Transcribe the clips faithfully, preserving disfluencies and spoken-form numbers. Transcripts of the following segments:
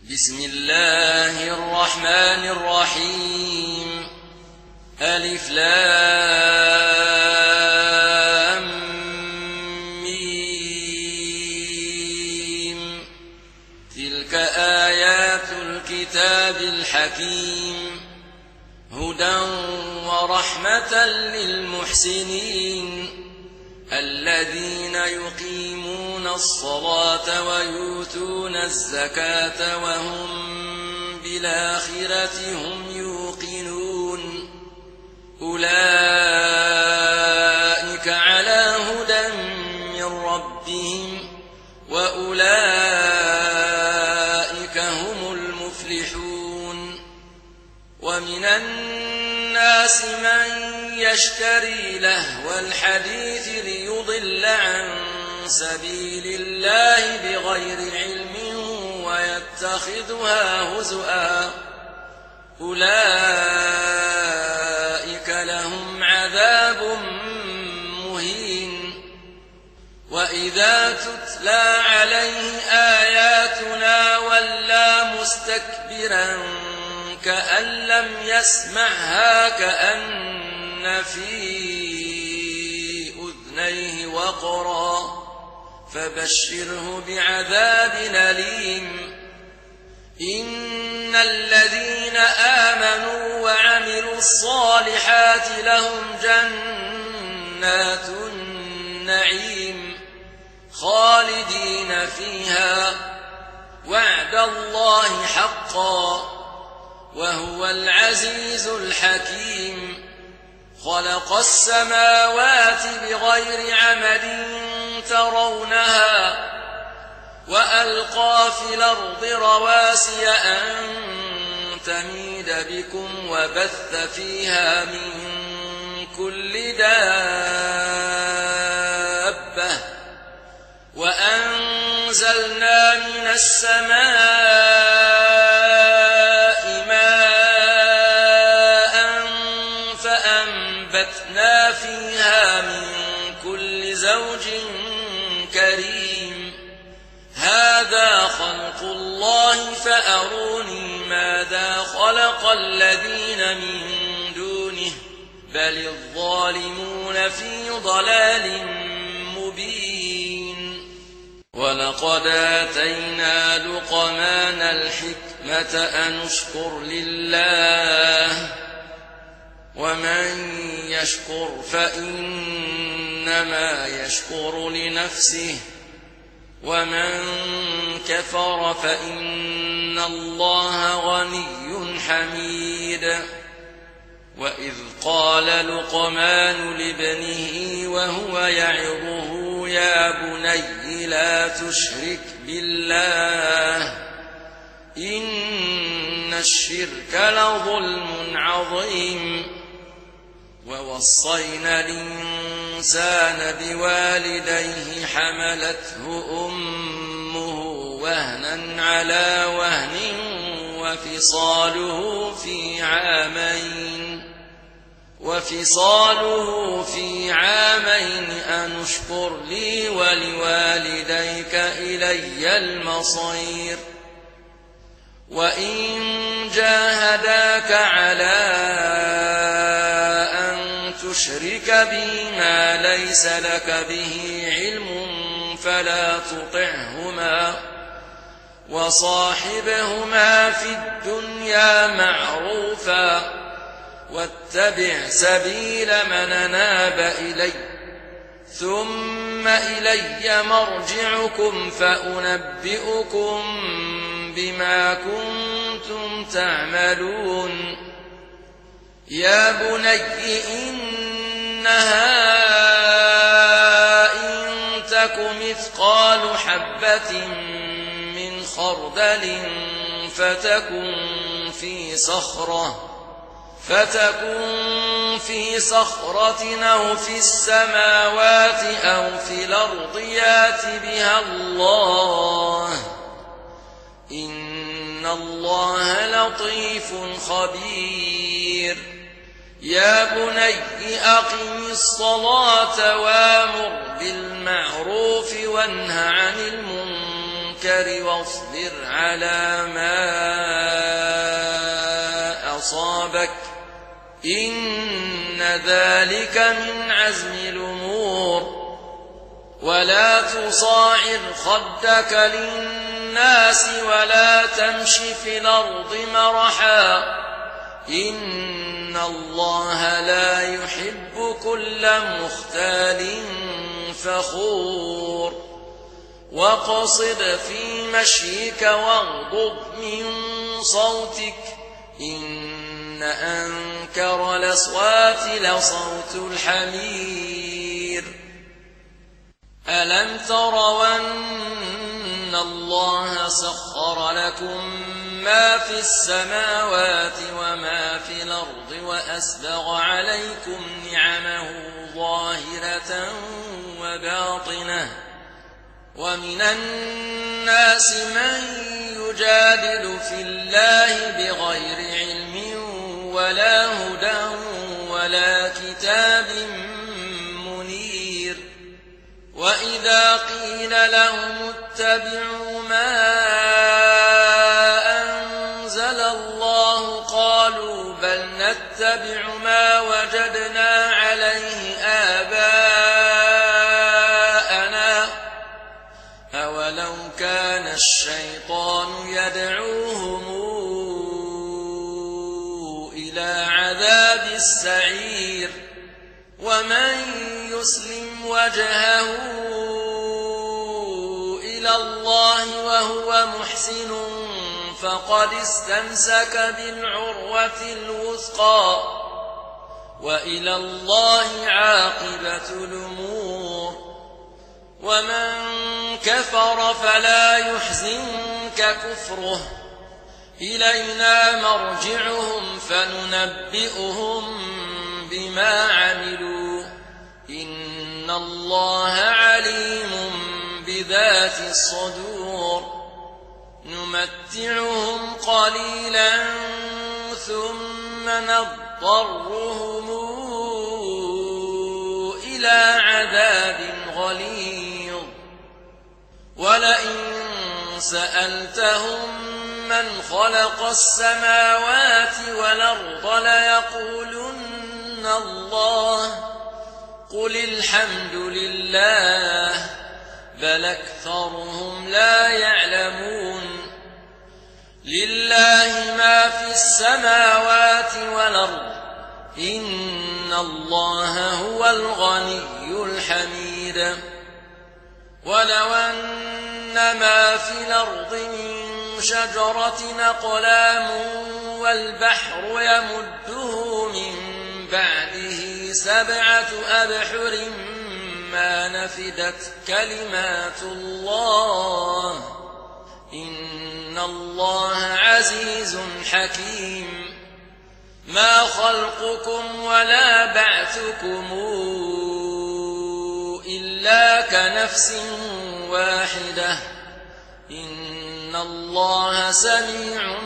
بسم الله الرحمن الرحيم ألف لام ميم تلك آيات الكتاب الحكيم هدى ورحمة للمحسنين الذين يقيمون الصلاة ويؤتون الزكاة وهم بالآخرة هم يوقنون أولئك على هدى من ربهم وأولئك هم المفلحون ومن الناس من يشتري لهو الحديث ليضل عن سبيل الله بغير علم ويتخذها هزؤا أولئك لهم عذاب مهين وإذا تتلى عليه آياتنا ولى مستكبرا كأن لم يسمعها كأن في أذنيه وقرا فبشره بعذاب أليم إن الذين آمنوا وعملوا الصالحات لهم جنات النعيم خالدين فيها وعد الله حقا وهو العزيز الحكيم خلق السماوات بغير عمد ترونها وألقى في الأرض رواسي أن تميد بكم وبث فيها من كل دابة وأنزلنا من السماء ماء فأنبتنا فيها من كل زوج كريم هذا خلق الله فأروني ماذا خلق الذين من دونه بل الظالمون في ضلال مبين ولقد آتينا لقمان الحكمة أن اشكر لله ومن يشكر فإنما يشكر لنفسه ومن كفر فإن الله غني حميد وإذ قال لقمان لابنه وهو يعظه يا بني لا تشرك بالله إن الشرك لظلم عظيم ووصينا الإنسان بوالديه حملته أمه وهنا على وهن وفصاله في عامين وفصاله في عامين أن اشكر لي ولوالديك إلي المصير وإن جاهداك على تشرك بي ما ليس لك به علم فلا تطعهما وصاحبهما في الدنيا معروفا واتبع سبيل من أناب إلي ثم إلي مرجعكم فأنبئكم بما كنتم تعملون يا بني إنها إن تك مثقال حبة من خردل فتكن في صخرة فتكن في صخرة أو في السماوات أو في الأرض يات بها الله إن الله لطيف خبير يا بني أقم الصلاة وامر بالمعروف وانه عن المنكر المنكر واصبر على ما أصابك إن ذلك من عزم الأمور ولا تصاعر خدك للناس ولا تمش في الأرض مرحا إن الله لا يحب كل مختال فخور واقصد في مشيك واغضض من صوتك إن أنكر الأصوات لصوت الحمير ألم تروا أن الله سخر لكم ما في السماوات وما في الأرض وأسبغ عليكم نعمه ظاهرة وباطنة ومن الناس من يجادل في الله بغير علم ولا هدى ولا كتاب منير وإذا قيل لهم اتبعوا ما أنزل الله قالوا بل نتبع ما وجدنا عليه آباءنا أولو كان الشيطان يدعوهم إلى عذاب السعير ومن يسلم وجهه إلى الله وهو محسن فقد استمسك بالعروة الوثقى وإلى الله عاقبة الأمور ومن كفر فلا يحزنك كفره إلينا مرجعهم فننبئهم بما عملوا إن الله عليم بذات الصدور نمتعهم قليلا ثم نضطرهم إلى عذاب غليظ ولئن سألتهم من خلق السماوات والأرض ليقولن الله قل الحمد لله بل أكثرهم لا يعلمون لله ما في السماوات والأرض إن الله هو الغني الحميد ولو أن ما في الأرض من شجرة أقلام والبحر يمده من بعده سبعة أبحر ما نفدت كلمات الله إن الله عزيز حكيم ما خلقكم ولا بعثكم إلا كنفس واحدة إن الله سميع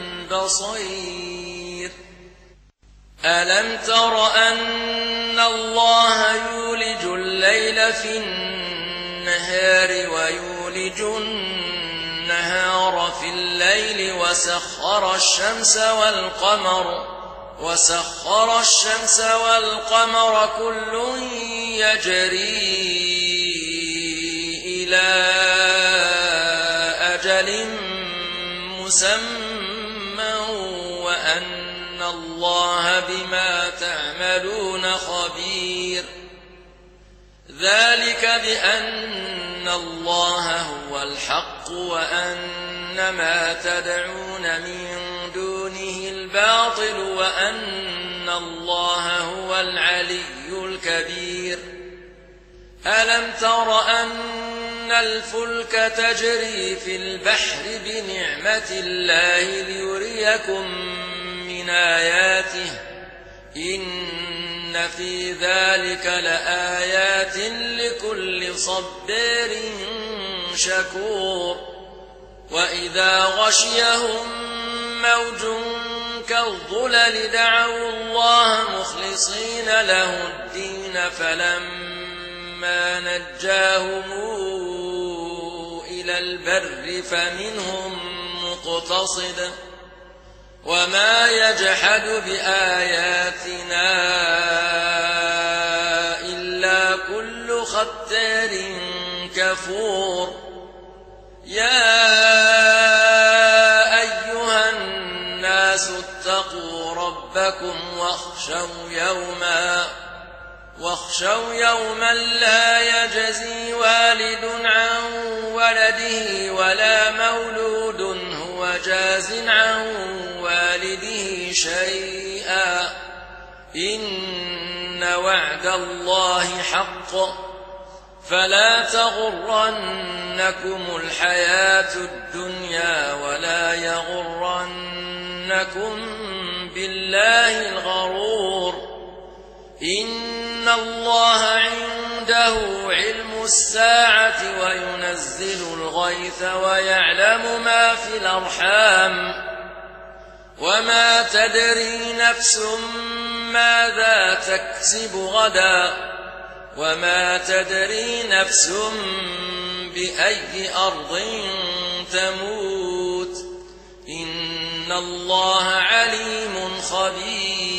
بصير ألم تر أن الله يولج الليل في النهار ويولج النهار في الليل وسخر الشمس والقمر وسخر الشمس والقمر كل يجري إلى أجل مسمى وأن الله بما تعملون خبير ذلك بأن الله هو الحق وأن ما تدعون من دونه الباطل وأن الله هو العلي الكبير ألم تر أن الفلك تجري في البحر بنعمة الله ليريكم من آياته إن في ذلك لآيات لكل صبار شكور وإذا غشيهم موج كالظلل دعوا الله مخلصين له الدين فلما نجاهم إلى إلى البر فمنهم مقتصد وما يجحد بآياتنا إلا كل ختار كفور يا أيها الناس اتقوا ربكم واخشوا يوما واخشوا يوما لا يجزي والد عن ولده ولا مولود هو جاز عن والده شيئا إن وعد الله حق فلا تغرنكم الحياة الدنيا ولا يغرنكم بالله الغرور إن الله عنده علم الساعة وينزل الغيث ويعلم ما في الأرحام وما تدري نفس ماذا تكسب غدا وما تدري نفس بأي أرض تموت إن الله عليم خبير